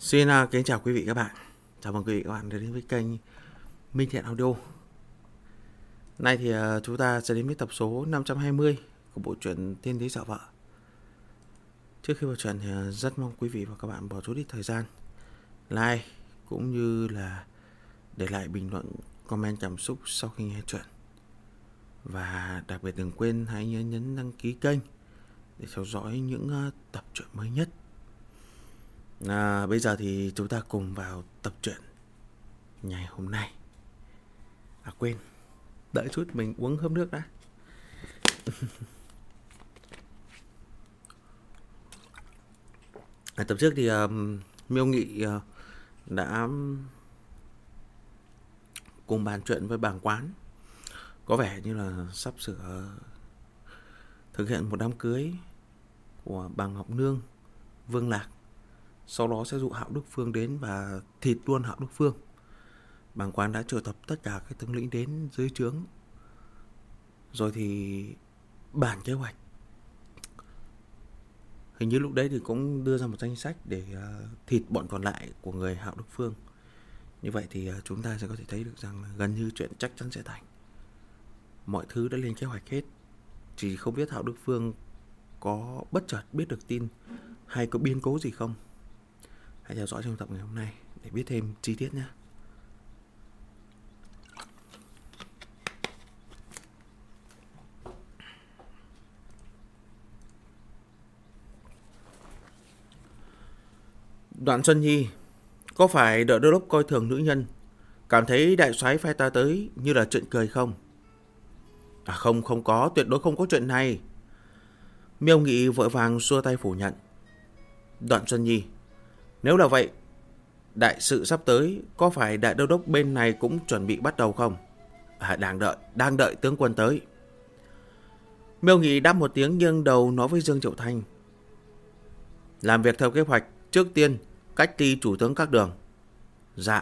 Xin kính chào quý vị các bạn. Chào mừng quý vị các bạn đến với kênh Minh Thiện Audio. Nay thì chúng ta sẽ đến với tập số 520 của bộ truyện Tiên Lý Sợ Vợ. Trước khi vào truyện thì rất mong quý vị và các bạn bỏ chút ít thời gian like cũng như là để lại bình luận, comment cảm xúc sau khi nghe truyện. Và đặc biệt đừng quên hãy nhớ nhấn đăng ký kênh để theo dõi những tập truyện mới nhất. Bây giờ thì chúng ta cùng vào tập truyện ngày hôm nay. Quên, đợi chút mình uống hớp nước đã. Tập trước thì Miêu Nghị đã cùng bàn chuyện với bàng Quán. Có vẻ như là sắp sửa thực hiện một đám cưới của bàng Ngọc Nương, Vương Lạc. Sau đó sẽ dụ Hạo Đức Phương đến và thịt luôn Hạo Đức Phương. Bàng Quán đã triệu tập tất cả các tướng lĩnh đến dưới trướng, rồi thì bàn kế hoạch. Hình như lúc đấy thì cũng đưa ra một danh sách để thịt bọn còn lại của người Hạo Đức Phương. Như vậy thì chúng ta sẽ có thể thấy được rằng gần như chuyện chắc chắn sẽ thành. Mọi thứ đã lên kế hoạch hết. Chỉ không biết Hạo Đức Phương có bất chợt biết được tin hay có biến cố gì không. Hãy theo dõi trong tập ngày hôm nay để biết thêm chi tiết nhé. Đoạn Xuân Nhi, có phải Đỡ Đô Đốc coi thường nữ nhân, cảm thấy đại soái phái ta tới như là chuyện cười không? Không có, tuyệt đối không có chuyện này. Miêu Nghị vội vàng xua tay phủ nhận. Đoạn Xuân Nhi, nếu là vậy, đại sự sắp tới, có phải đại đô đốc bên này cũng chuẩn bị bắt đầu không? Đang đợi tướng quân tới. Miêu Nghị đáp một tiếng nghiêng đầu nói với Dương Triệu Thanh. Làm việc theo kế hoạch, trước tiên cách ly chủ tướng các đường. Dạ.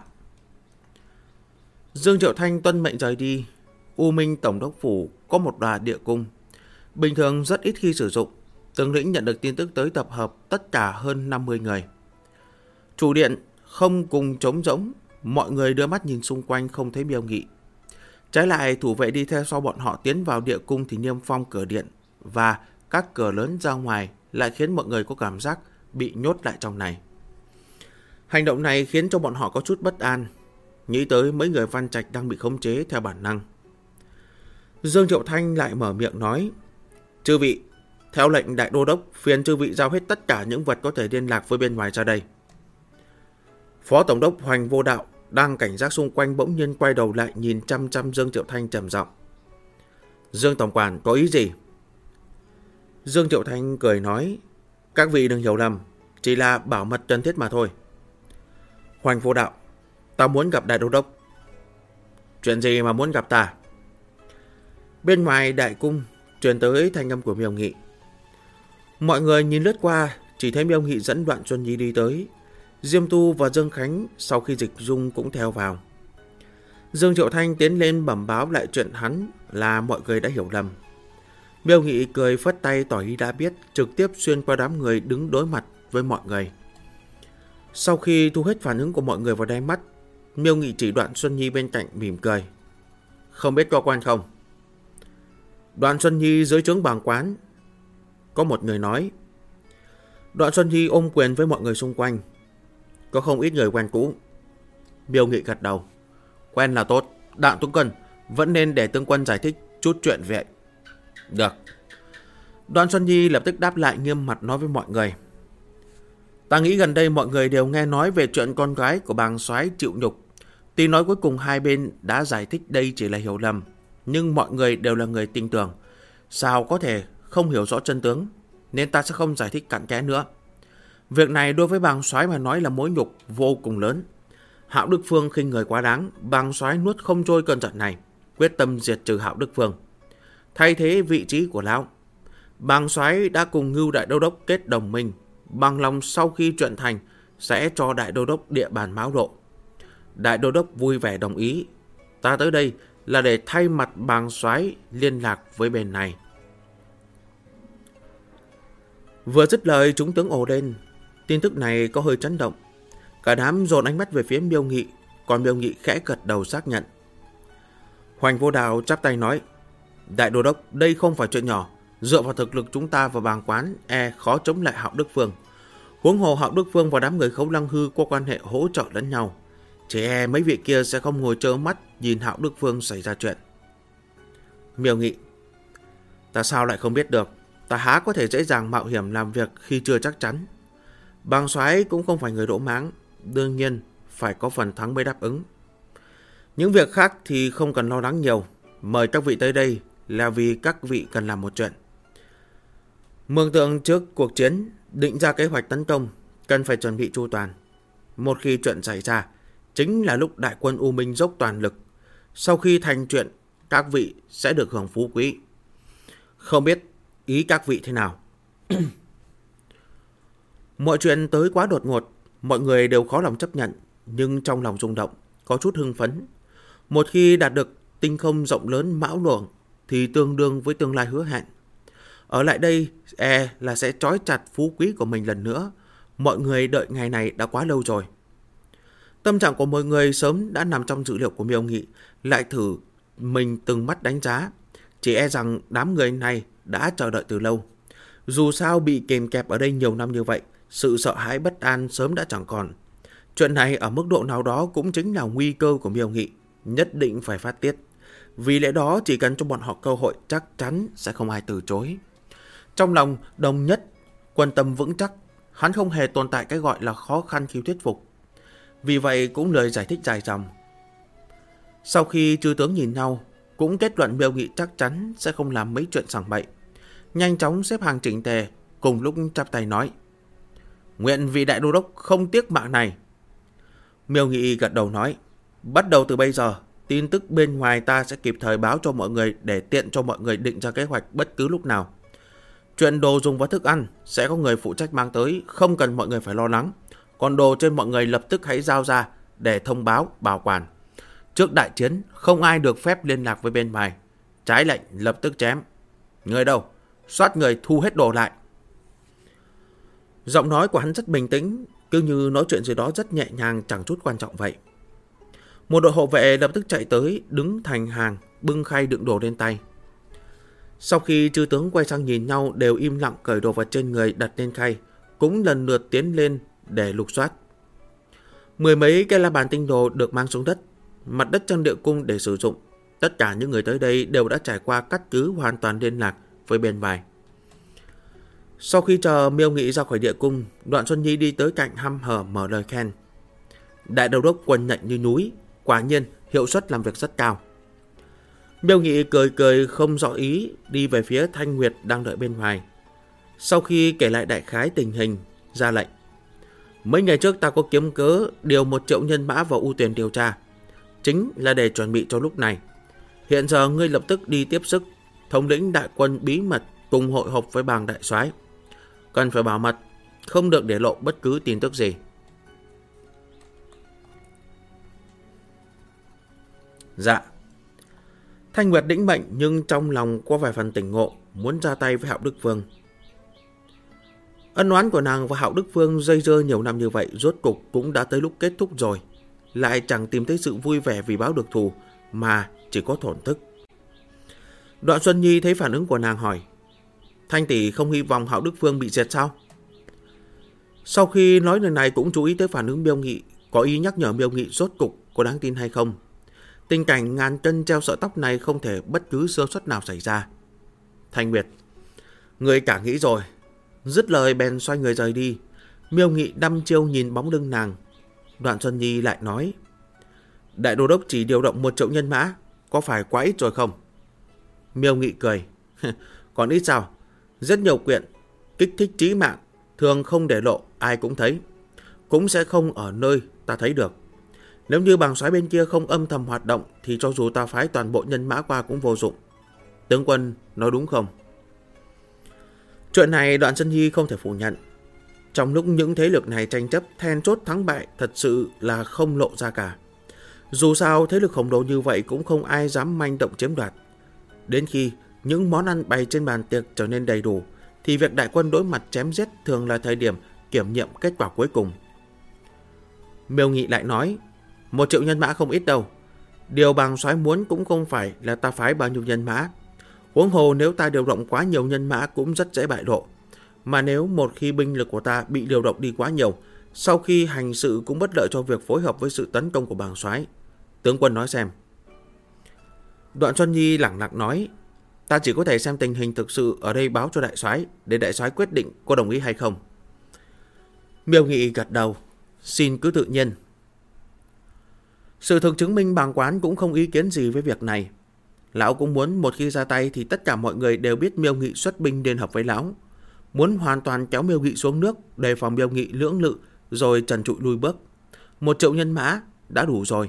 Dương Triệu Thanh tuân mệnh rời đi. U Minh Tổng đốc phủ có một tòa địa cung, bình thường rất ít khi sử dụng. Tướng lĩnh nhận được tin tức tới tập hợp tất cả hơn 50 người. Chủ điện không cùng trống rỗng, mọi người đưa mắt nhìn xung quanh không thấy Miêu Nghị. Trái lại, thủ vệ đi theo sau bọn họ tiến vào địa cung thì niêm phong cửa điện và các cửa lớn ra ngoài, lại khiến mọi người có cảm giác bị nhốt lại trong này. Hành động này khiến cho bọn họ có chút bất an, nghĩ tới mấy người Văn Trạch đang bị khống chế theo bản năng. Dương Triệu Thanh lại mở miệng nói, chư vị, theo lệnh đại đô đốc, phiền chư vị giao hết tất cả những vật có thể liên lạc với bên ngoài ra đây. Phó Tổng đốc Hoành Vô Đạo đang cảnh giác xung quanh bỗng nhiên quay đầu lại nhìn chăm chăm Dương Triệu Thanh trầm giọng. Dương Tổng quản có ý gì? Dương Triệu Thanh cười nói, các vị đừng hiểu lầm, chỉ là bảo mật cần thiết mà thôi. Hoành Vô Đạo, ta muốn gặp đại đô đốc. Chuyện gì mà muốn gặp ta? Bên ngoài đại cung truyền tới thanh âm của Miêu Nghị. Mọi người nhìn lướt qua, chỉ thấy Miêu Nghị dẫn Đoạn Xuân Nhi đi tới. Diêm Tu và Dương Khánh sau khi dịch dung cũng theo vào. Dương Triệu Thanh tiến lên bẩm báo lại chuyện hắn là mọi người đã hiểu lầm. Miêu Nghị cười phất tay tỏ ý đã biết, trực tiếp xuyên qua đám người đứng đối mặt với mọi người. Sau khi thu hết phản ứng của mọi người vào đáy mắt, Miêu Nghị chỉ Đoạn Xuân Nhi bên cạnh mỉm cười. Không biết có quan không? Đoạn Xuân Nhi dưới trướng bàng Quán. Có một người nói. Đoạn Xuân Nhi ôm quyền với mọi người xung quanh. Có không ít người quen cũ. Miêu Nghị gật đầu. Quen là tốt, Đặng tướng quân vẫn nên để tướng quân giải thích chút chuyện vậy. Được. Đoạn Xuân Nhi lập tức đáp lại nghiêm mặt nói với mọi người. Ta nghĩ gần đây mọi người đều nghe nói về chuyện con gái của bàng soái chịu nhục. Tuy nói cuối cùng hai bên đã giải thích đây chỉ là hiểu lầm, nhưng mọi người đều là người tin tưởng, sao có thể không hiểu rõ chân tướng, nên ta sẽ không giải thích cặn kẽ nữa. Việc này đối với bàng soái mà nói là mối nhục vô cùng lớn. Hạo Đức Phương khinh người quá đáng, bàng soái nuốt không trôi cơn giận này, quyết tâm diệt trừ Hạo Đức Phương. Thay thế vị trí của lão, bàng soái đã cùng Ngưu đại đô đốc kết đồng minh, bằng lòng sau khi chuyện thành sẽ cho đại đô đốc địa bàn Mão Độ. Đại đô đốc vui vẻ đồng ý. Ta tới đây là để thay mặt bàng soái liên lạc với bên này. Vừa dứt lời, chúng tướng ồ lên. Tin tức này có hơi chấn động. Cả đám dồn ánh mắt về phía Miêu Nghị, còn Miêu Nghị khẽ gật đầu xác nhận. Hoành Vô Đào chắp tay nói, Đại Đô Đốc, đây không phải chuyện nhỏ. Dựa vào thực lực chúng ta và bàng quán khó chống lại Hạo Đức Phương. Huống hồ Hạo Đức Phương và đám người Khấu Lăng Hư có quan hệ hỗ trợ lẫn nhau. Chỉ mấy vị kia sẽ không ngồi trơ mắt nhìn Hạo Đức Phương xảy ra chuyện. Miêu Nghị, ta sao lại không biết được. Ta há có thể dễ dàng mạo hiểm làm việc khi chưa chắc chắn. Bàng soái cũng không phải người đỗ máng, đương nhiên phải có phần thắng mới đáp ứng. Những việc khác thì không cần lo lắng nhiều. Mời các vị tới đây là vì các vị cần làm một chuyện. Mường Tượng trước cuộc chiến định ra kế hoạch tấn công, cần phải chuẩn bị chu toàn. Một khi chuyện xảy ra, chính là lúc đại quân U Minh dốc toàn lực. Sau khi thành chuyện, các vị sẽ được hưởng phú quý. Không biết ý các vị thế nào? Mọi chuyện tới quá đột ngột, mọi người đều khó lòng chấp nhận, nhưng trong lòng rung động, có chút hưng phấn. Một khi đạt được tinh không rộng lớn mão luồng thì tương đương với tương lai hứa hẹn. Ở lại đây là sẽ trói chặt phú quý của mình lần nữa. Mọi người đợi ngày này đã quá lâu rồi. Tâm trạng của mọi người sớm đã nằm trong dữ liệu của Miêu Nghị, lại thử mình từng mắt đánh giá. Chỉ rằng đám người này đã chờ đợi từ lâu. Dù sao bị kìm kẹp ở đây nhiều năm như vậy, sự sợ hãi bất an sớm đã chẳng còn. Chuyện này ở mức độ nào đó cũng chính là nguy cơ của Miêu Nghị, nhất định phải phát tiết. Vì lẽ đó chỉ cần cho bọn họ cơ hội chắc chắn sẽ không ai từ chối. Trong lòng đồng nhất, quân tâm vững chắc, hắn không hề tồn tại cái gọi là khó khăn khi thuyết phục. Vì vậy cũng lời giải thích dài dòng. Sau khi chư tướng nhìn nhau, cũng kết luận Miêu Nghị chắc chắn sẽ không làm mấy chuyện sảng bậy. Nhanh chóng xếp hàng chỉnh tề, cùng lúc chắp tay nói, nguyện vị Đại Đô Đốc không tiếc mạng này. Miêu Nghị gật đầu nói, bắt đầu từ bây giờ, tin tức bên ngoài ta sẽ kịp thời báo cho mọi người để tiện cho mọi người định ra kế hoạch bất cứ lúc nào. Chuyện đồ dùng và thức ăn sẽ có người phụ trách mang tới, không cần mọi người phải lo lắng. Còn đồ trên mọi người lập tức hãy giao ra để thông báo, bảo quản. Trước đại chiến, không ai được phép liên lạc với bên ngoài. Trái lệnh lập tức chém. Người đâu? Soát người thu hết đồ lại. Giọng nói của hắn rất bình tĩnh, cứ như nói chuyện gì đó rất nhẹ nhàng, chẳng chút quan trọng vậy. Một đội hộ vệ lập tức chạy tới, đứng thành hàng, bưng khay đựng đồ lên tay. Sau khi chư tướng quay sang nhìn nhau, đều im lặng cởi đồ vật trên người đặt lên khay, cũng lần lượt tiến lên để lục soát. Mười mấy cái la bàn tinh đồ được mang xuống đất, mặt đất trong địa cung để sử dụng. Tất cả những người tới đây đều đã trải qua cắt cứ hoàn toàn liên lạc với bên ngoài. Sau khi chờ Miêu Nghị ra khỏi địa cung, Đoạn Xuân Nhi đi tới cạnh hăm hở mở lời khen. Đại Đô Đốc quân nhạy như núi, quả nhiên hiệu suất làm việc rất cao. Miêu Nghị cười cười không rõ ý, đi về phía Thanh Nguyệt đang đợi bên ngoài. Sau khi kể lại đại khái tình hình, ra lệnh. Mấy ngày trước ta có kiếm cớ điều 1 triệu nhân mã vào U Tuyền điều tra, chính là để chuẩn bị cho lúc này. Hiện giờ ngươi lập tức đi tiếp sức, thống lĩnh đại quân bí mật cùng hội họp với Bàng đại soái. Cần phải bảo mật, không được để lộ bất cứ tin tức gì. Dạ. Thanh Nguyệt đĩnh mệnh, nhưng trong lòng có vài phần tỉnh ngộ, muốn ra tay với Hạo Đức Phương. Ân oán của nàng và Hạo Đức Phương dây dưa nhiều năm như vậy, rốt cục cũng đã tới lúc kết thúc rồi. Lại chẳng tìm thấy sự vui vẻ vì báo được thù, mà chỉ có thổn thức. Đoạn Xuân Nhi thấy phản ứng của nàng hỏi, Thanh tỷ không hy vọng Hạo Đức Phương bị diệt sao? Sau khi nói lời này cũng chú ý tới phản ứng Miêu Nghị, có ý nhắc nhở Miêu Nghị rốt cục có đáng tin hay không. Tình cảnh ngàn cân treo sợi tóc này không thể bất cứ sơ suất nào xảy ra. Thanh Nguyệt, người cả nghĩ rồi. Dứt lời bèn xoay người rời đi. Miêu Nghị đăm chiêu nhìn bóng lưng nàng. Đoạn Xuân Nhi lại nói, Đại Đô Đốc chỉ điều động 1 triệu nhân mã, có phải quá ít rồi không? Miêu Nghị cười. Còn ít sao? Rất nhiều quyện, kích thích trí mạng, thường không để lộ, ai cũng thấy. Cũng sẽ không ở nơi ta thấy được. Nếu như Bàng soái bên kia không âm thầm hoạt động, thì cho dù ta phái toàn bộ nhân mã qua cũng vô dụng. Tướng quân nói đúng không? Chuyện này Đoạn Xuân Nhi không thể phủ nhận. Trong lúc những thế lực này tranh chấp, then chốt thắng bại thật sự là không lộ ra cả. Dù sao thế lực khổng lồ như vậy cũng không ai dám manh động chiếm đoạt. Đến khi những món ăn bày trên bàn tiệc trở nên đầy đủ, thì việc đại quân đối mặt chém giết thường là thời điểm kiểm nghiệm kết quả cuối cùng. Miêu Nghị lại nói, 1 triệu nhân mã không ít đâu. Điều bàng soái muốn cũng không phải là ta phái bao nhiêu nhân mã. Huống hồ nếu ta điều động quá nhiều nhân mã cũng rất dễ bại lộ. Mà nếu một khi binh lực của ta bị điều động đi quá nhiều, sau khi hành sự cũng bất lợi cho việc phối hợp với sự tấn công của bàng soái. Tướng quân nói xem. Đoạn Xuân Nhi lẳng lặng nói, ta chỉ có thể xem tình hình thực sự ở đây báo cho đại soái, để đại soái quyết định có đồng ý hay không. Miêu Nghị gật đầu, xin cứ tự nhiên. Sự thực chứng minh bàng quán cũng không ý kiến gì với việc này. Lão cũng muốn một khi ra tay thì tất cả mọi người đều biết Miêu Nghị xuất binh liên hợp với lão, muốn hoàn toàn kéo Miêu Nghị xuống nước, đề phòng Miêu Nghị lưỡng lự rồi trần trụi lui bước. 1 triệu nhân mã đã đủ rồi.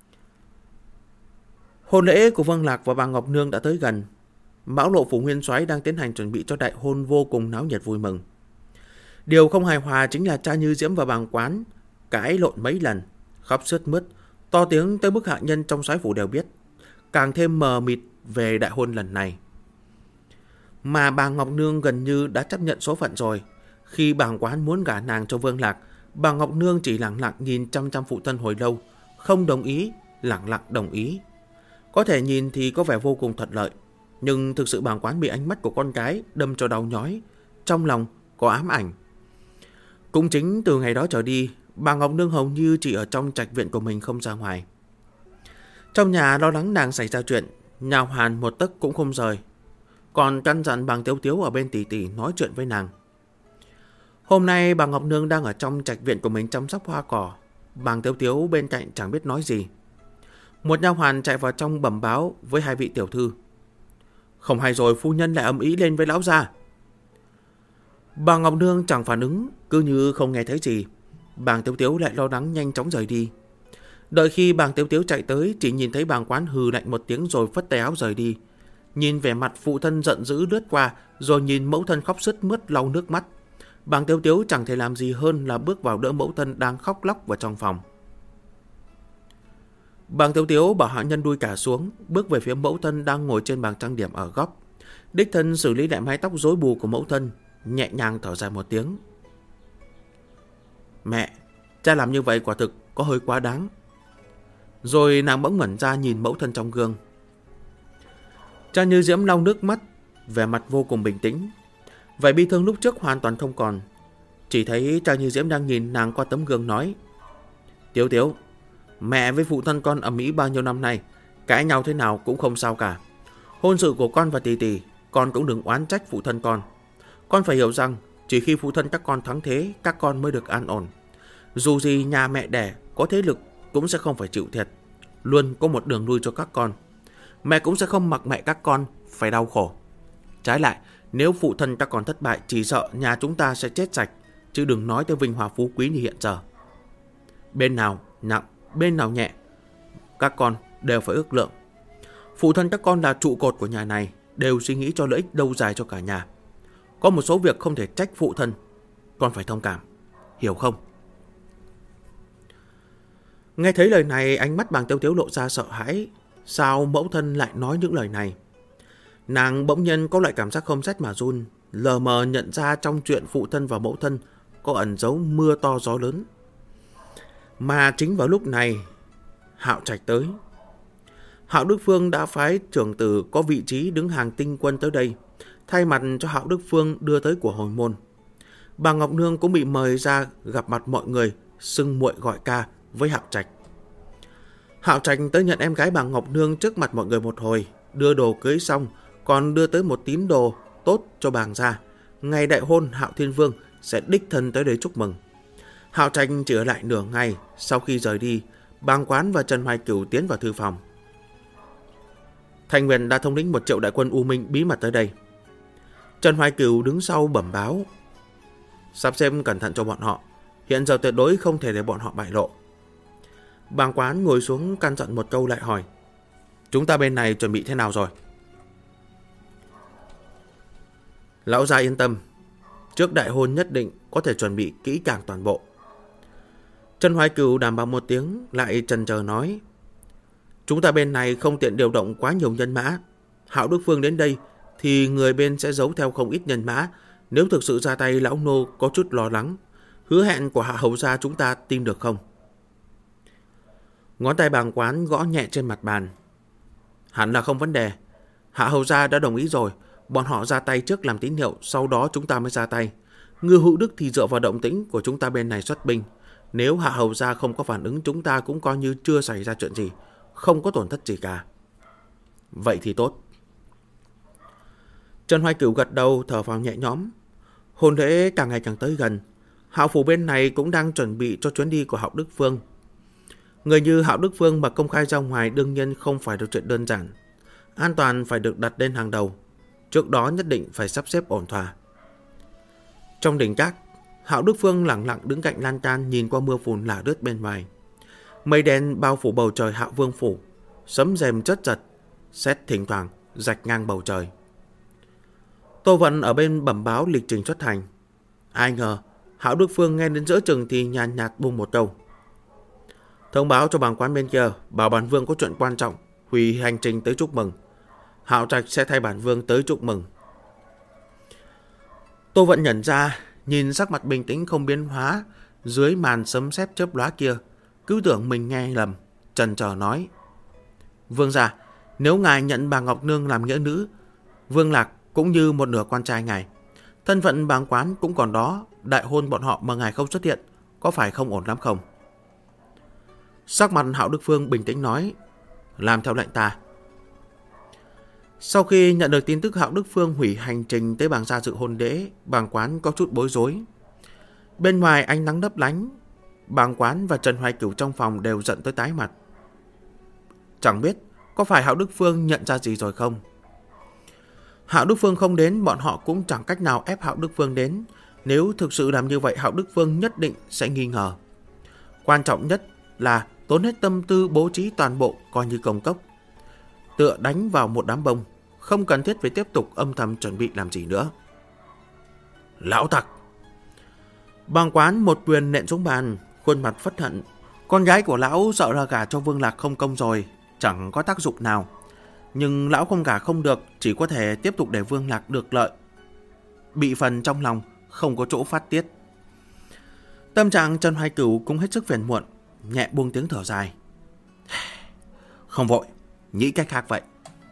Hôn lễ của Vương Lạc và bà Ngọc Nương đã tới gần. Mão Lộ phủ nguyên soái đang tiến hành chuẩn bị cho đại hôn vô cùng náo nhiệt vui mừng. Điều không hài hòa chính là cha Như Diễm và bàng quán cãi lộn mấy lần, khóc sướt mướt, to tiếng tới mức hạ nhân trong soái phủ đều biết, càng thêm mờ mịt về đại hôn lần này. Mà bà Ngọc Nương gần như đã chấp nhận số phận rồi. Khi bàng quán muốn gả nàng cho Vương Lạc, bà Ngọc Nương chỉ lặng lặng nhìn chăm chăm phụ thân hồi lâu, không đồng ý, lặng lặng đồng ý. Có thể nhìn thì có vẻ vô cùng thuận lợi, nhưng thực sự bàng quán bị ánh mắt của con cái đâm cho đau nhói, trong lòng có ám ảnh. Cũng chính từ ngày đó trở đi, bà Ngọc Nương hầu như chỉ ở trong trạch viện của mình không ra ngoài. Trong nhà lo lắng nàng xảy ra chuyện, nhào hàn một tấc cũng không rời, còn căn dặn bàng Tiếu Tiếu ở bên tỉ tỉ nói chuyện với nàng. Hôm nay bà Ngọc Nương đang ở trong trạch viện của mình chăm sóc hoa cỏ, bàng Tiếu Tiếu bên cạnh chẳng biết nói gì. Một nha hoàn chạy vào trong bẩm báo với 2 vị tiểu thư. Không hay rồi, phu nhân lại ầm ĩ lên với lão gia. Bà Ngọc Nương chẳng phản ứng, cứ như không nghe thấy gì. Bàng Tiếu Tiếu lại lo lắng nhanh chóng rời đi. Đợi khi bàng Tiếu Tiếu chạy tới, chỉ nhìn thấy bàng quán hừ lạnh một tiếng rồi phất tay áo rời đi. Nhìn vẻ mặt phụ thân giận dữ lướt qua, rồi nhìn mẫu thân khóc sướt mướt lau nước mắt. Bàng Tiếu Tiếu chẳng thể làm gì hơn là bước vào đỡ mẫu thân đang khóc lóc vào trong phòng. Bàng Tiếu Tiếu bảo hạ nhân đuôi cả xuống, bước về phía mẫu thân đang ngồi trên bàn trang điểm ở góc. Đích thân xử lý lại mái tóc rối bù của mẫu thân, nhẹ nhàng thở dài một tiếng. Mẹ, cha làm như vậy quả thực có hơi quá đáng. Rồi nàng bỗng ngẩn ra nhìn mẫu thân trong gương. Cha Như Diễm lau nước mắt, vẻ mặt vô cùng bình tĩnh. Vẻ bi thương lúc trước hoàn toàn không còn. Chỉ thấy cha Như Diễm đang nhìn nàng qua tấm gương nói, Tiếu Tiếu, mẹ với phụ thân con ầm ĩ bao nhiêu năm nay, cãi nhau thế nào cũng không sao cả. Hôn sự của con và tỷ tỷ, con cũng đừng oán trách phụ thân con. Con phải hiểu rằng chỉ khi phụ thân các con thắng thế, các con mới được an ổn. Dù gì nhà mẹ đẻ có thế lực cũng sẽ không phải chịu thiệt, luôn có một đường lui cho các con. Mẹ cũng sẽ không mặc mẹ các con phải đau khổ. Trái lại, nếu phụ thân các con thất bại, chỉ sợ nhà chúng ta sẽ chết sạch, chứ đừng nói tới vinh hoa phú quý như hiện giờ. Bên nào nặng, bên nào nhẹ, các con đều phải ước lượng. Phụ thân các con là trụ cột của nhà này, đều suy nghĩ cho lợi ích lâu dài cho cả nhà. Có một số việc không thể trách phụ thân, con phải thông cảm, hiểu không? Nghe thấy lời này, ánh mắt bàng Tiếu Tiếu lộ ra sợ hãi. Sao mẫu thân lại nói những lời này? Nàng bỗng nhiên có loại cảm giác không rét mà run, lờ mờ nhận ra trong chuyện phụ thân và mẫu thân có ẩn giấu mưa to gió lớn. Mà chính vào lúc này, Hạo Trạch tới. Hạo Đức Phương đã phái trưởng tử có vị trí đứng hàng tinh quân tới đây, thay mặt cho Hạo Đức Phương đưa tới của hồi môn. Bà Ngọc Nương cũng bị mời ra gặp mặt mọi người, xưng muội gọi ca với Hạo Trạch. Hạo Trạch tới nhận em gái bà Ngọc Nương trước mặt mọi người một hồi, đưa đồ cưới xong, còn đưa tới một tín đồ tốt cho bàng gia. Ngày đại hôn, Hạo Thiên Vương sẽ đích thân tới đây chúc mừng. Hạo Trạch chỉ ở lại nửa ngày, sau khi rời đi, bàng quán và Trần Hoài Cửu tiến vào thư phòng. Thành Nguyên đã thống lĩnh 1 triệu đại quân U Minh bí mật tới đây. Trần Hoài Cửu đứng sau bẩm báo, sắp xem cẩn thận cho bọn họ, hiện giờ tuyệt đối không thể để bọn họ bại lộ. Bàng quán ngồi xuống căn dặn một câu lại hỏi, chúng ta bên này chuẩn bị thế nào rồi? Lão gia yên tâm, trước đại hôn nhất định có thể chuẩn bị kỹ càng toàn bộ. Trần Hoài Cửu đảm bảo một tiếng, lại chần chờ nói, chúng ta bên này không tiện điều động quá nhiều nhân mã. Hạo Đức Phương đến đây thì người bên sẽ giấu theo không ít nhân mã. Nếu thực sự ra tay, lão nô có chút lo lắng. Hứa hẹn của Hạ hầu gia chúng ta tin được không? Ngón tay bàng quán gõ nhẹ trên mặt bàn. Hẳn là không vấn đề. Hạ hầu gia đã đồng ý rồi. Bọn họ ra tay trước làm tín hiệu, sau đó chúng ta mới ra tay. Ngư Hữu Đức thì dựa vào động tĩnh của chúng ta bên này xuất binh. Nếu Hạ hầu gia không có phản ứng, chúng ta cũng coi như chưa xảy ra chuyện gì, không có tổn thất gì cả. Vậy thì tốt. Trần Hoài Cửu gật đầu, thở phào nhẹ nhõm. Hôn lễ càng ngày càng tới gần. Hạo phủ bên này cũng đang chuẩn bị cho chuyến đi của Hạo Đức Phương. Người như Hạo Đức Phương mà công khai ra ngoài đương nhiên không phải là chuyện đơn giản. An toàn phải được đặt lên hàng đầu. Trước đó nhất định phải sắp xếp ổn thỏa. Trong đỉnh Trác, Hạo Đức Phương lặng lặng đứng cạnh lan can nhìn qua mưa phùn lả lướt bên ngoài. Mây đen bao phủ bầu trời Hạo Vương phủ, sấm rèm chớt giật, sét thỉnh thoảng rạch ngang bầu trời. Tô Vận ở bên bẩm báo lịch trình xuất hành. Ai ngờ Hạo Đức Phương nghe đến giữa chừng thì nhàn nhạt buông một câu: thông báo cho bàng quán bên kia, bảo bản vương có chuyện quan trọng, hủy hành trình tới chúc mừng. Hạo Trạch sẽ thay bản vương tới chúc mừng. Tô Vận nhận ra, nhìn sắc mặt bình tĩnh không biến hóa dưới màn sấm sét chớp lóa kia, cứ tưởng mình nghe lầm, chần chờ nói: vương gia, nếu ngài nhận bà Ngọc Nương làm nghĩa nữ, Vương Lạc cũng như một nửa con trai ngài, thân phận bàng quán cũng còn đó, đại hôn bọn họ mà ngài không xuất hiện, có phải không ổn lắm không? Sắc mặt Hạo Đức Phương bình tĩnh nói: làm theo lệnh ta. Sau khi nhận được tin tức Hạo Đức Phương hủy hành trình tới bàng gia dự hôn lễ, bàng quán có chút bối rối. Bên ngoài ánh nắng lấp lánh, bàng quán và Trần Hoài Cửu trong phòng đều giận tới tái mặt. Chẳng biết có phải Hạo Đức Phương nhận ra gì rồi không? Hạo Đức Phương không đến, bọn họ cũng chẳng cách nào ép Hạo Đức Phương đến. Nếu thực sự làm như vậy, Hạo Đức Phương nhất định sẽ nghi ngờ. Quan trọng nhất là tốn hết tâm tư bố trí toàn bộ coi như công cốc, tựa đánh vào một đám bông, không cần thiết phải tiếp tục âm thầm chuẩn bị làm gì nữa. Lão tặc! Bàng quán một quyền nện xuống bàn, khuôn mặt phẫn hận. Con gái của lão sợ là gả cho Vương Lạc không công rồi, chẳng có tác dụng nào. Nhưng lão không gả không được, chỉ có thể tiếp tục để Vương Lạc được lợi. Bị phần trong lòng, không có chỗ phát tiết. Tâm trạng Trần Hoài Cửu cũng hết sức phiền muộn, nhẹ buông tiếng thở dài. Không vội, nghĩ cách khác vậy.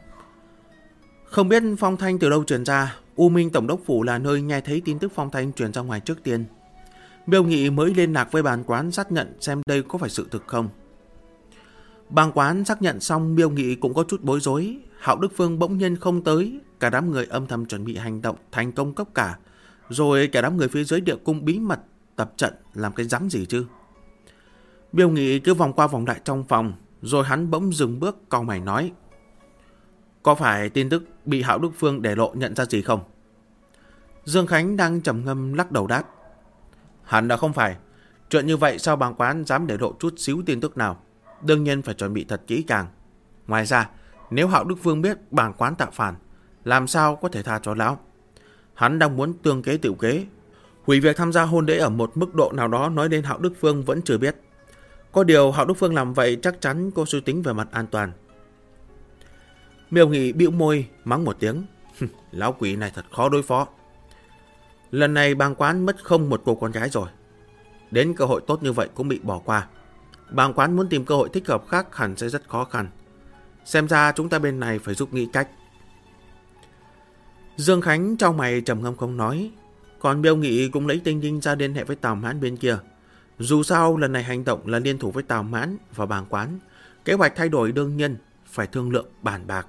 Không biết phong thanh từ đâu truyền ra, U Minh Tổng đốc phủ là nơi nghe thấy tin tức phong thanh truyền ra ngoài trước tiên. Miêu Nghị mới liên lạc với bàn quán xác nhận xem đây có phải sự thực không. Bàng quán xác nhận xong, Miêu Nghị cũng có chút bối rối. Hạo Đức Phương bỗng nhiên không tới, cả đám người âm thầm chuẩn bị hành động thành công cốc cả, rồi cả đám người phía dưới địa cung bí mật tập trận làm cái rắm gì chứ. Miêu Nghị cứ vòng qua vòng lại trong phòng, rồi hắn bỗng dừng bước cau mày nói: có phải tin tức bị Hạo Đức Phương để lộ nhận ra gì không? Dương Khánh đang trầm ngâm lắc đầu đáp: hẳn là không phải. Chuyện như vậy sao bàng quán dám để lộ chút xíu tin tức nào? Đương nhiên phải chuẩn bị thật kỹ càng. Ngoài ra, nếu Hạo Đức Phương biết bàng quán tạo phản, làm sao có thể tha cho lão? Hắn đang muốn tương kế tiểu kế, hủy việc tham gia hôn lễ ở một mức độ nào đó, nói đến Hạo Đức Phương vẫn chưa biết. Có điều Hạo Đức Phương làm vậy chắc chắn có suy tính về mặt an toàn. Miêu Nghị bĩu môi mắng một tiếng: lão quỷ này thật khó đối phó. Lần này bàng quán mất không một cô con gái rồi, đến cơ hội tốt như vậy cũng bị bỏ qua. Bàng quán muốn tìm cơ hội thích hợp khác hẳn sẽ rất khó khăn. Xem ra chúng ta bên này phải giúp nghĩ cách. Dương Khánh trong mày trầm ngâm không nói. Còn Miêu Nghị cũng lấy Tinh Linh ra liên hệ với Tào Mãn bên kia. Dù sao lần này hành động là liên thủ với Tào Mãn và bàng quán, kế hoạch thay đổi đương nhiên phải thương lượng bàn bạc.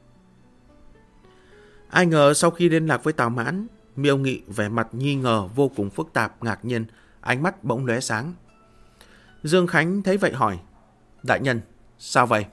Ai ngờ sau khi liên lạc với Tào Mãn, Miêu Nghị vẻ mặt nghi ngờ vô cùng phức tạp, ngạc nhiên, ánh mắt bỗng lóe sáng. Dương Khánh thấy vậy hỏi: đại nhân, sao vậy?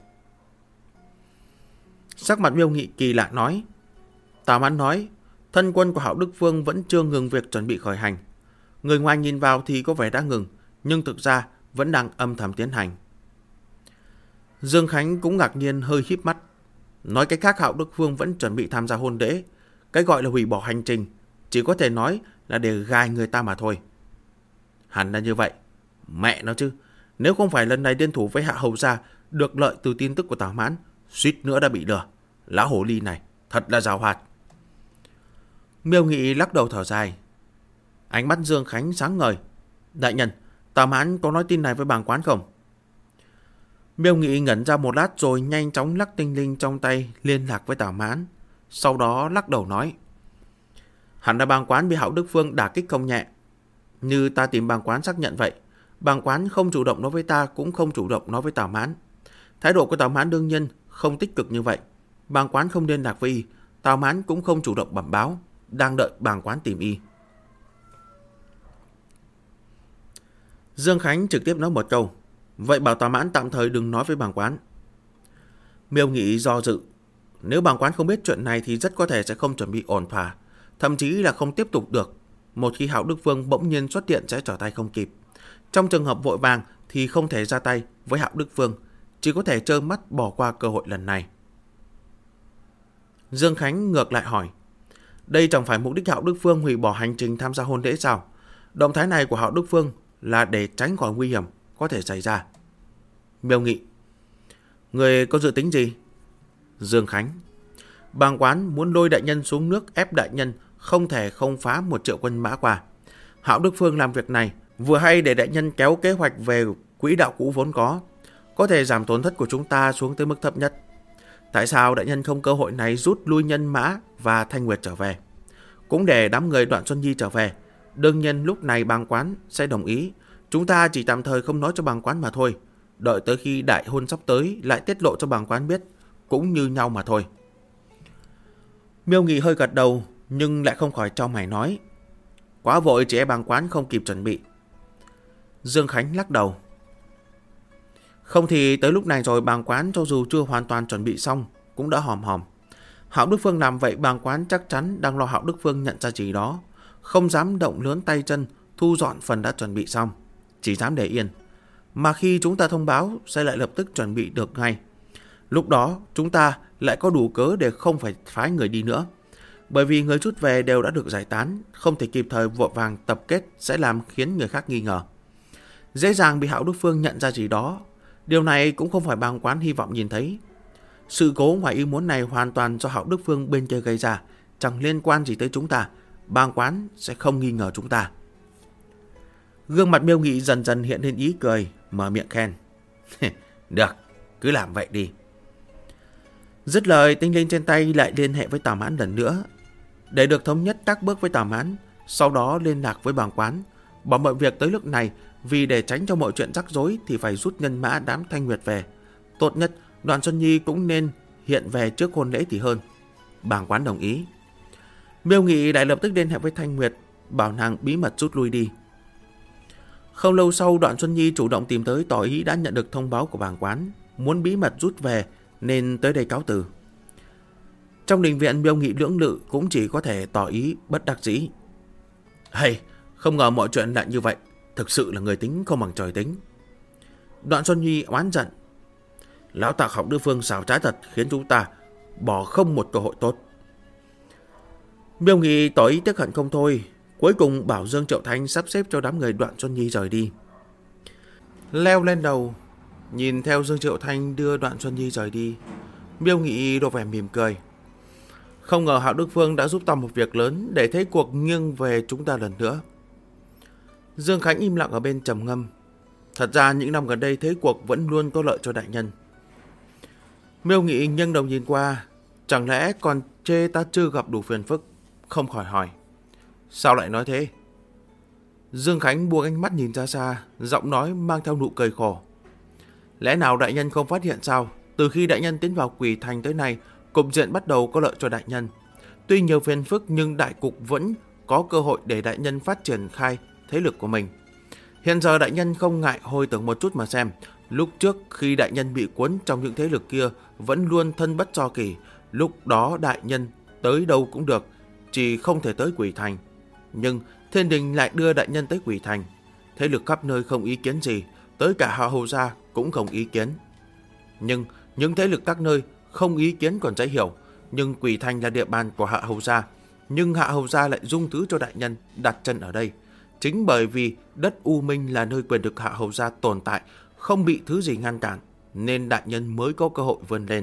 Sắc mặt Miêu Nghị kỳ lạ nói: Tào Mãn nói thân quân của Hạo Đức Phương vẫn chưa ngừng việc chuẩn bị khởi hành. Người ngoài nhìn vào thì có vẻ đã ngừng, nhưng thực ra vẫn đang âm thầm tiến hành. Dương Khánh cũng ngạc nhiên hơi híp mắt. Nói cách khác, Hạo Đức Phương vẫn chuẩn bị tham gia hôn lễ. Cái gọi là hủy bỏ hành trình chỉ có thể nói là để gài người ta mà thôi. Hẳn là như vậy. Mẹ nó chứ, nếu không phải lần này liên thủ với Hạ hầu gia được lợi từ tin tức của Tào Mãn, suýt nữa đã bị lừa. Lão hồ ly này thật là giàu hoạt. Miêu Nghị lắc đầu thở dài. Ánh mắt Dương Khánh sáng ngời: đại nhân, Tào Mãn có nói tin này với bàng quán không? Miêu Nghị ngẩn ra một lát rồi nhanh chóng lắc tinh linh trong tay liên lạc với Tào Mãn. Sau đó lắc đầu nói: hẳn là bàng quán bị Hạo Đức Phương đả kích không nhẹ. Như ta tìm bàng quán xác nhận vậy, bàng quán không chủ động nói với ta, cũng không chủ động nói với Tào Mãn. Thái độ của Tào Mãn đương nhiên không tích cực như vậy. Bàng quán không liên lạc với y, Tào Mãn cũng không chủ động bẩm báo, đang đợi bàng quán tìm y. Dương Khánh trực tiếp nói một câu: vậy bảo Tào Mãn tạm thời đừng nói với bàng quán. Miêu Nghị do dự. Nếu bàng quán không biết chuyện này thì rất có thể sẽ không chuẩn bị ổn thỏa, thậm chí là không tiếp tục được. Một khi Hạo Đức Phương bỗng nhiên xuất hiện sẽ trở tay không kịp. Trong trường hợp vội vàng thì không thể ra tay với Hạo Đức Phương, chỉ có thể trơ mắt bỏ qua cơ hội lần này. Dương Khánh ngược lại hỏi: đây chẳng phải mục đích Hạo Đức Phương hủy bỏ hành trình tham gia hôn lễ sao? Động thái này của Hạo Đức Phương là để tránh khỏi nguy hiểm có thể xảy ra. Miêu Nghị: người có dự tính gì? Dương Khánh: bàng quán muốn lôi đại nhân xuống nước ép đại nhân không thể không phá 1 triệu quân mã qua. Hạo Đức Phương làm việc này vừa hay để đại nhân kéo kế hoạch về quỹ đạo cũ vốn có thể giảm tổn thất của chúng ta xuống tới mức thấp nhất. Tại sao đại nhân không cơ hội này rút lui nhân mã và Thanh Nguyệt trở về, cũng để đám người Đoạn Xuân Nhi trở về? Đương nhiên lúc này bàng quán sẽ đồng ý, chúng ta chỉ tạm thời không nói cho bàng quán mà thôi. Đợi tới khi đại hôn sắp tới lại tiết lộ cho bàng quán biết, cũng như nhau mà thôi. Miêu Nghị hơi gật đầu nhưng lại không khỏi chau mày nói: quá vội, chỉ e bàng quán không kịp chuẩn bị. Dương Khánh lắc đầu: không thì tới lúc này rồi bàng quán cho dù chưa hoàn toàn chuẩn bị xong cũng đã hòm hòm. Hạo Đức Phương làm vậy bàng quán chắc chắn đang lo Hạo Đức Phương nhận ra gì đó, không dám động lớn tay chân thu dọn phần đã chuẩn bị xong, chỉ dám để yên. Mà khi chúng ta thông báo sẽ lại lập tức chuẩn bị được ngay. Lúc đó chúng ta lại có đủ cớ để không phải phái người đi nữa. Bởi vì người rút về đều đã được giải tán, không thể kịp thời vội vàng tập kết sẽ làm khiến người khác nghi ngờ, dễ dàng bị Hạo Đức Phương nhận ra gì đó. Điều này cũng không phải bàng quán hy vọng nhìn thấy. Sự cố ngoài ý muốn này hoàn toàn do Hạo Đức Phương bên kia gây ra, chẳng liên quan gì tới chúng ta. Bàng quán sẽ không nghi ngờ chúng ta. Gương mặt Miêu Nghị dần dần hiện lên ý cười, mở miệng khen: được, cứ làm vậy đi. Dứt lời, tinh linh trên tay lại liên hệ với Tào Mãn lần nữa, để được thống nhất các bước với Tào Mãn, sau đó liên lạc với bàng quán, bảo mọi việc tới lúc này vì để tránh cho mọi chuyện rắc rối thì phải rút nhân mã đám Thanh Nguyệt về. Tốt nhất Đoạn Xuân Nhi cũng nên hiện về trước hôn lễ thì hơn. Bàng quán đồng ý. Miêu Nghị lại lập tức liên hệ với Thanh Nguyệt, bảo nàng bí mật rút lui đi. Không lâu sau, Đoạn Xuân Nhi chủ động tìm tới tỏ ý đã nhận được thông báo của bàng quán, muốn bí mật rút về nên tới đây cáo từ. Trong đình viện, Miêu Nghị lưỡng lự cũng chỉ có thể tỏ ý bất đắc dĩ. Hay, không ngờ mọi chuyện lại như vậy, thực sự là người tính không bằng trời tính. Đoạn Xuân Nhi oán giận: lão tặc Hạo Đức Phương xảo trá thật, khiến chúng ta bỏ không một cơ hội tốt. Miêu Nghị tỏ ý tiếc hận không thôi, cuối cùng bảo Dương Triệu Thanh sắp xếp cho đám người Đoạn Xuân Nhi rời đi. Leo lên đầu, nhìn theo Dương Triệu Thanh đưa Đoạn Xuân Nhi rời đi, Miêu Nghị đổ vẻ mỉm cười. Không ngờ Hạo Đức Phương đã giúp ta một việc lớn, để thế cuộc nghiêng về chúng ta lần nữa. Dương Khánh im lặng ở bên trầm ngâm. Thật ra những năm gần đây thế cuộc vẫn luôn có lợi cho đại nhân. Miêu Nghị nghiêng đầu nhìn qua, chẳng lẽ còn chê ta chưa gặp đủ phiền phức, không khỏi hỏi: sao lại nói thế? Dương Khánh buông ánh mắt nhìn ra xa, giọng nói mang theo nụ cười khổ. Lẽ nào đại nhân không phát hiện sao? Từ khi đại nhân tiến vào Quỷ Thành tới nay, cục diện bắt đầu có lợi cho đại nhân. Tuy nhiều phiền phức nhưng đại cục vẫn có cơ hội để đại nhân phát triển khai thế lực của mình. Hiện giờ đại nhân không ngại hồi tưởng một chút mà xem. Lúc trước khi đại nhân bị cuốn trong những thế lực kia vẫn luôn thân bất do kỷ. Lúc đó đại nhân tới đâu cũng được, chỉ không thể tới Quỷ Thành. Nhưng thiên đình lại đưa đại nhân tới Quỷ Thành. Thế lực khắp nơi không ý kiến gì, tới cả Hạ Hầu Gia cũng không ý kiến. Nhưng những thế lực các nơi không ý kiến còn dễ hiểu, nhưng Quỷ Thành là địa bàn của Hạ Hầu Gia. Nhưng Hạ Hầu Gia lại dung thứ cho đại nhân đặt chân ở đây. Chính bởi vì đất U Minh là nơi quyền lực Hạ Hầu Gia tồn tại, không bị thứ gì ngăn cản, nên đại nhân mới có cơ hội vươn lên.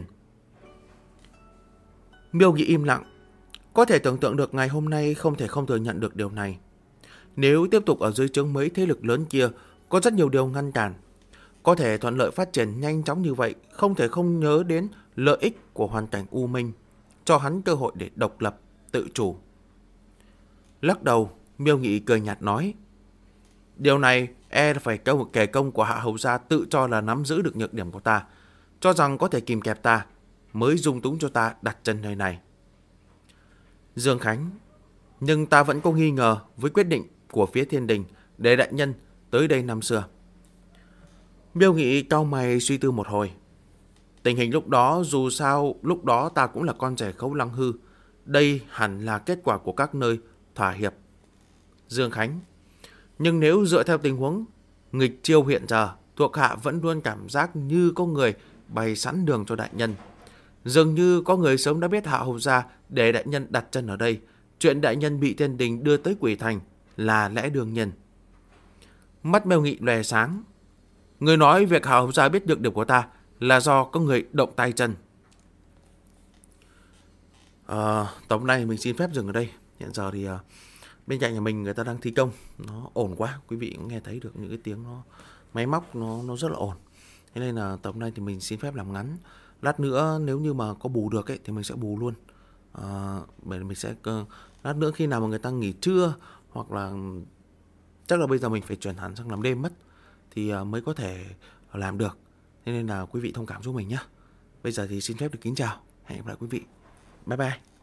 Miêu Nghị im lặng. Có thể tưởng tượng được ngày hôm nay không thể không thừa nhận được điều này. Nếu tiếp tục ở dưới trướng mấy thế lực lớn kia, có rất nhiều điều ngăn cản. Có thể thuận lợi phát triển nhanh chóng như vậy, không thể không nhớ đến lợi ích của hoàn cảnh U Minh, cho hắn cơ hội để độc lập, tự chủ. Lắc đầu, Miêu Nghị cười nhạt nói, điều này phải kể công của Hạ Hầu gia tự cho là nắm giữ được nhược điểm của ta, cho rằng có thể kìm kẹp ta, mới dung túng cho ta đặt chân nơi này. Dương Khánh, nhưng ta vẫn có nghi ngờ với quyết định của phía Thiên Đình để đại nhân tới đây năm xưa. Miêu Nghị cau mày suy tư một hồi. Tình hình lúc đó, dù sao lúc đó ta cũng là con rể Khấu Lăng Hư, đây hẳn là kết quả của các nơi thỏa hiệp. Dương Khánh, nhưng nếu dựa theo tình huống nghịch chiêu hiện giờ, thuộc hạ vẫn luôn cảm giác như có người bày sẵn đường cho đại nhân. Dường như có người sớm đã biết Hạ Hầu gia để đại nhân đặt chân ở đây. Chuyện đại nhân bị Thiên Đình đưa tới Quỷ Thành là lẽ đương nhiên. Mắt Miêu Nghị lòe sáng. Người nói việc Hạ Hầu gia biết được điều của ta là do có người động tay chân. Tổng này mình xin phép dừng ở đây. Hiện giờ thì bên cạnh nhà mình người ta đang thi công, nó ồn quá, quý vị cũng nghe thấy được những cái tiếng nó máy móc nó rất là ồn. Thế nên là tập này thì mình xin phép làm ngắn. Lát nữa nếu như mà có bù được ấy thì mình sẽ bù luôn. Mình sẽ lát nữa khi nào mà người ta nghỉ trưa, hoặc là chắc là bây giờ mình phải chuyển hẳn sang làm đêm mất thì mới có thể làm được. Thế nên là quý vị thông cảm giúp mình nhé. Bây giờ thì xin phép được kính chào. Hẹn gặp lại quý vị. Bye bye.